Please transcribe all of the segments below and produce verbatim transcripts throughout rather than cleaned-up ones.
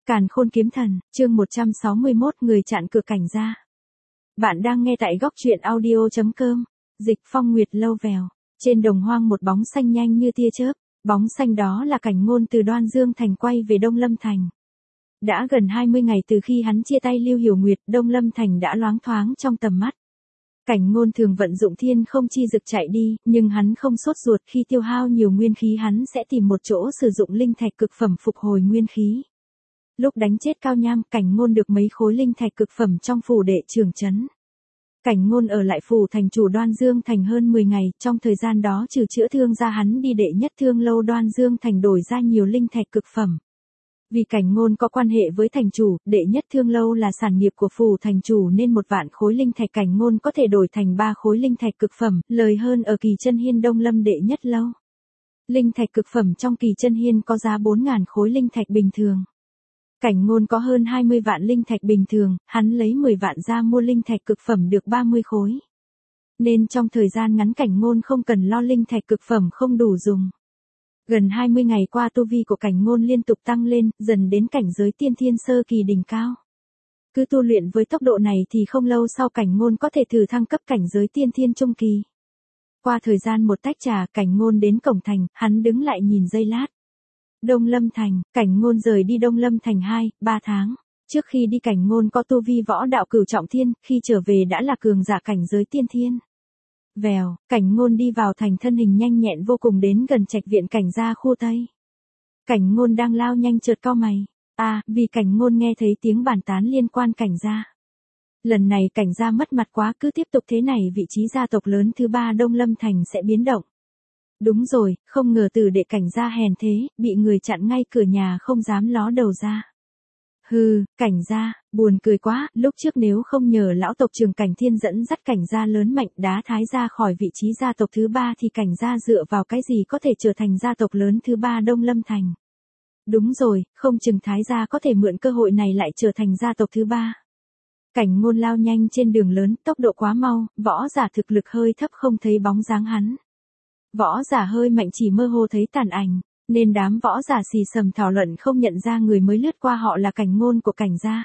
Càn Khôn Kiếm Thần, chương một trăm sáu mươi mốt người chặn cửa cảnh gia. Bạn đang nghe tại góc truyện audio.com, dịch Phong Nguyệt lâu vèo. Trên đồng hoang một bóng xanh nhanh như tia chớp, bóng xanh đó là Cảnh Ngôn từ Đoan Dương Thành quay về Đông Lâm Thành. Đã gần hai mươi ngày từ khi hắn chia tay Lưu Hiểu Nguyệt, Đông Lâm Thành đã loáng thoáng trong tầm mắt. Cảnh Ngôn thường vận dụng thiên không chi dực chạy đi, nhưng hắn không sốt ruột khi tiêu hao nhiều nguyên khí, hắn sẽ tìm một chỗ sử dụng linh thạch cực phẩm phục hồi nguyên khí. Lúc đánh chết Cao Nham, Cảnh Ngôn được mấy khối linh thạch cực phẩm trong phủ đệ trưởng trấn. Cảnh Ngôn ở lại phủ thành chủ Đoan Dương Thành hơn mười ngày, trong thời gian đó trừ chữa thương ra hắn đi đệ nhất thương lâu Đoan Dương Thành đổi ra nhiều linh thạch cực phẩm. Vì Cảnh Ngôn có quan hệ với thành chủ, đệ nhất thương lâu là sản nghiệp của phủ thành chủ nên một vạn khối linh thạch Cảnh Ngôn có thể đổi thành ba khối linh thạch cực phẩm, lời hơn ở Kỳ Chân Hiên Đông Lâm đệ nhất lâu. Linh thạch cực phẩm trong Kỳ Chân Hiên có giá bốn nghìn khối linh thạch bình thường. Cảnh Ngôn có hơn hai mươi vạn linh thạch bình thường, hắn lấy mười vạn ra mua linh thạch cực phẩm được ba mươi khối. Nên trong thời gian ngắn Cảnh Ngôn không cần lo linh thạch cực phẩm không đủ dùng. Gần hai mươi ngày qua tu vi của Cảnh Ngôn liên tục tăng lên, dần đến cảnh giới tiên thiên sơ kỳ đỉnh cao. Cứ tu luyện với tốc độ này thì không lâu sau Cảnh Ngôn có thể thử thăng cấp cảnh giới tiên thiên trung kỳ. Qua thời gian một tách trà, Cảnh Ngôn đến cổng thành, hắn đứng lại nhìn giây lát. Đông Lâm Thành, Cảnh Ngôn rời đi Đông Lâm Thành hai, ba tháng. Trước khi đi Cảnh Ngôn có tu vi võ đạo cửu trọng thiên, khi trở về đã là cường giả cảnh giới tiên thiên. Vèo, Cảnh Ngôn đi vào thành, thân hình nhanh nhẹn vô cùng, đến gần trạch viện Cảnh gia khu Tây. Cảnh Ngôn đang lao nhanh chợt cau mày. À, vì Cảnh Ngôn nghe thấy tiếng bàn tán liên quan Cảnh gia. Lần này Cảnh gia mất mặt quá, cứ tiếp tục thế này vị trí gia tộc lớn thứ ba Đông Lâm Thành sẽ biến động. Đúng rồi, không ngờ từ đệ Cảnh gia hèn thế, bị người chặn ngay cửa nhà không dám ló đầu ra. Hừ, Cảnh gia, buồn cười quá, lúc trước nếu không nhờ lão tộc trưởng Cảnh Thiên dẫn dắt Cảnh gia lớn mạnh đá Thái gia khỏi vị trí gia tộc thứ ba thì Cảnh gia dựa vào cái gì có thể trở thành gia tộc lớn thứ ba Đông Lâm Thành. Đúng rồi, không chừng Thái gia có thể mượn cơ hội này lại trở thành gia tộc thứ ba. Cảnh Ngôn lao nhanh trên đường lớn, tốc độ quá mau, võ giả thực lực hơi thấp không thấy bóng dáng hắn. Võ giả hơi mạnh chỉ mơ hồ thấy tàn ảnh, nên đám võ giả xì xầm thảo luận không nhận ra người mới lướt qua họ là Cảnh Ngôn của Cảnh gia.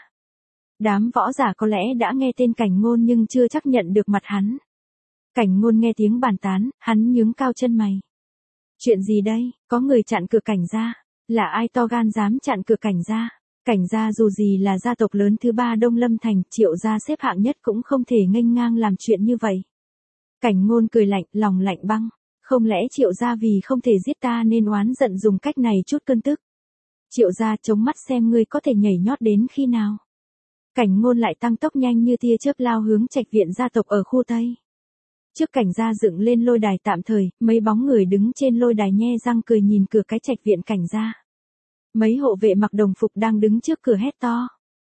Đám võ giả có lẽ đã nghe tên Cảnh Ngôn nhưng chưa chắc nhận được mặt hắn. Cảnh Ngôn nghe tiếng bàn tán, hắn nhướng cao chân mày. Chuyện gì đây, có người chặn cửa Cảnh gia, là ai to gan dám chặn cửa Cảnh gia? Cảnh gia dù gì là gia tộc lớn thứ ba Đông Lâm Thành, Triệu gia xếp hạng nhất cũng không thể nghênh ngang làm chuyện như vậy. Cảnh Ngôn cười lạnh, lòng lạnh băng. Không lẽ Triệu gia vì không thể giết ta nên oán giận dùng cách này chút cơn tức? Triệu gia chống mắt xem ngươi có thể nhảy nhót đến khi nào. Cảnh Ngôn lại tăng tốc nhanh như tia chớp lao hướng trạch viện gia tộc ở khu Tây. Trước Cảnh gia dựng lên lôi đài tạm thời, mấy bóng người đứng trên lôi đài nhe răng cười nhìn cửa cái trạch viện Cảnh gia. Mấy hộ vệ mặc đồng phục đang đứng trước cửa hét to.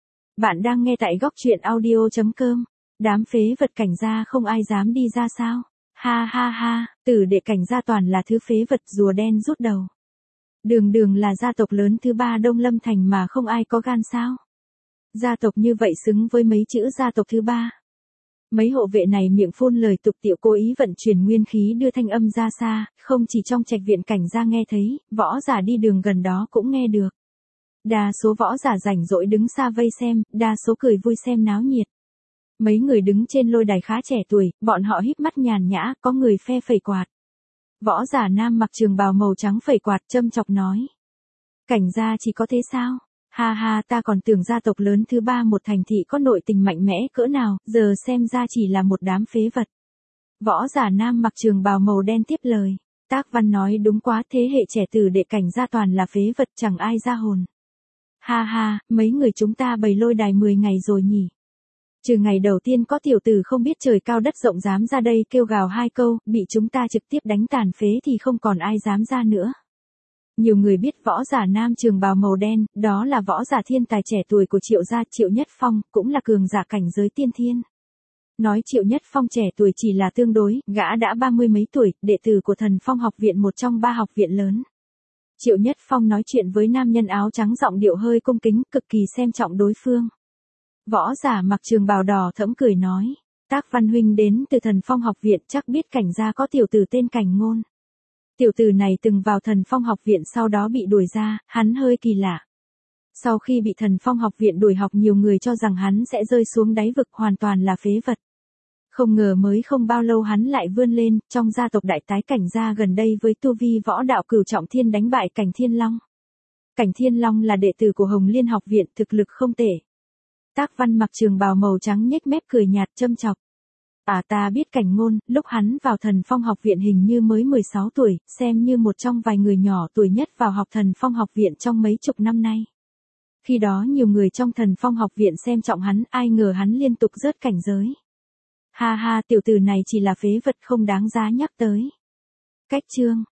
Bạn đang nghe tại góc truyện audio.com, đám phế vật Cảnh gia không ai dám đi ra sao? Ha ha ha, tử đệ Cảnh gia toàn là thứ phế vật, rùa đen rút đầu. Đường đường là gia tộc lớn thứ ba Đông Lâm Thành mà không ai có gan sao? Gia tộc như vậy xứng với mấy chữ gia tộc thứ ba. Mấy hộ vệ này miệng phun lời tục tiệu, cố ý vận chuyển nguyên khí đưa thanh âm ra xa, không chỉ trong trạch viện Cảnh gia nghe thấy, võ giả đi đường gần đó cũng nghe được. Đa số võ giả rảnh rỗi đứng xa vây xem, đa số cười vui xem náo nhiệt. Mấy người đứng trên lôi đài khá trẻ tuổi, bọn họ híp mắt nhàn nhã, có người phe phẩy quạt. Võ giả nam mặc trường bào màu trắng phẩy quạt châm chọc nói. Cảnh gia chỉ có thế sao? Ha ha, ta còn tưởng gia tộc lớn thứ ba một thành thị có nội tình mạnh mẽ cỡ nào, giờ xem ra chỉ là một đám phế vật. Võ giả nam mặc trường bào màu đen tiếp lời. Tác Văn nói đúng quá, thế hệ trẻ tử đệ Cảnh gia toàn là phế vật, chẳng ai ra hồn. Ha ha, mấy người chúng ta bày lôi đài mười ngày rồi nhỉ? Trừ ngày đầu tiên có tiểu tử không biết trời cao đất rộng dám ra đây kêu gào hai câu, bị chúng ta trực tiếp đánh tàn phế thì không còn ai dám ra nữa. Nhiều người biết võ giả nam trường bào màu đen, đó là võ giả thiên tài trẻ tuổi của Triệu gia, Triệu Nhất Phong, cũng là cường giả cảnh giới tiên thiên. Nói Triệu Nhất Phong trẻ tuổi chỉ là tương đối, gã đã ba mươi mấy tuổi, đệ tử của Thần Phong học viện, một trong ba học viện lớn. Triệu Nhất Phong nói chuyện với nam nhân áo trắng giọng điệu hơi cung kính, cực kỳ xem trọng đối phương. Võ giả mặc trường bào đỏ thẫm cười nói, Tác Văn huynh đến từ Thần Phong học viện, chắc biết Cảnh gia có tiểu tử tên Cảnh Ngôn. Tiểu tử này từng vào Thần Phong học viện sau đó bị đuổi ra, hắn hơi kỳ lạ. Sau khi bị Thần Phong học viện đuổi học, nhiều người cho rằng hắn sẽ rơi xuống đáy vực, hoàn toàn là phế vật. Không ngờ mới không bao lâu hắn lại vươn lên, trong gia tộc đại tái Cảnh gia gần đây với tu vi võ đạo cửu trọng thiên đánh bại Cảnh Thiên Long. Cảnh Thiên Long là đệ tử của Hồng Liên học viện, thực lực không tệ. Tác Văn mặc trường bào màu trắng nhếch mép cười nhạt châm chọc. À, ta biết Cảnh Ngôn, lúc hắn vào Thần Phong học viện hình như mới mười sáu tuổi, xem như một trong vài người nhỏ tuổi nhất vào học Thần Phong học viện trong mấy chục năm nay. Khi đó nhiều người trong Thần Phong học viện xem trọng hắn, ai ngờ hắn liên tục rớt cảnh giới. Ha ha, tiểu tử này chỉ là phế vật không đáng giá nhắc tới. Cách chương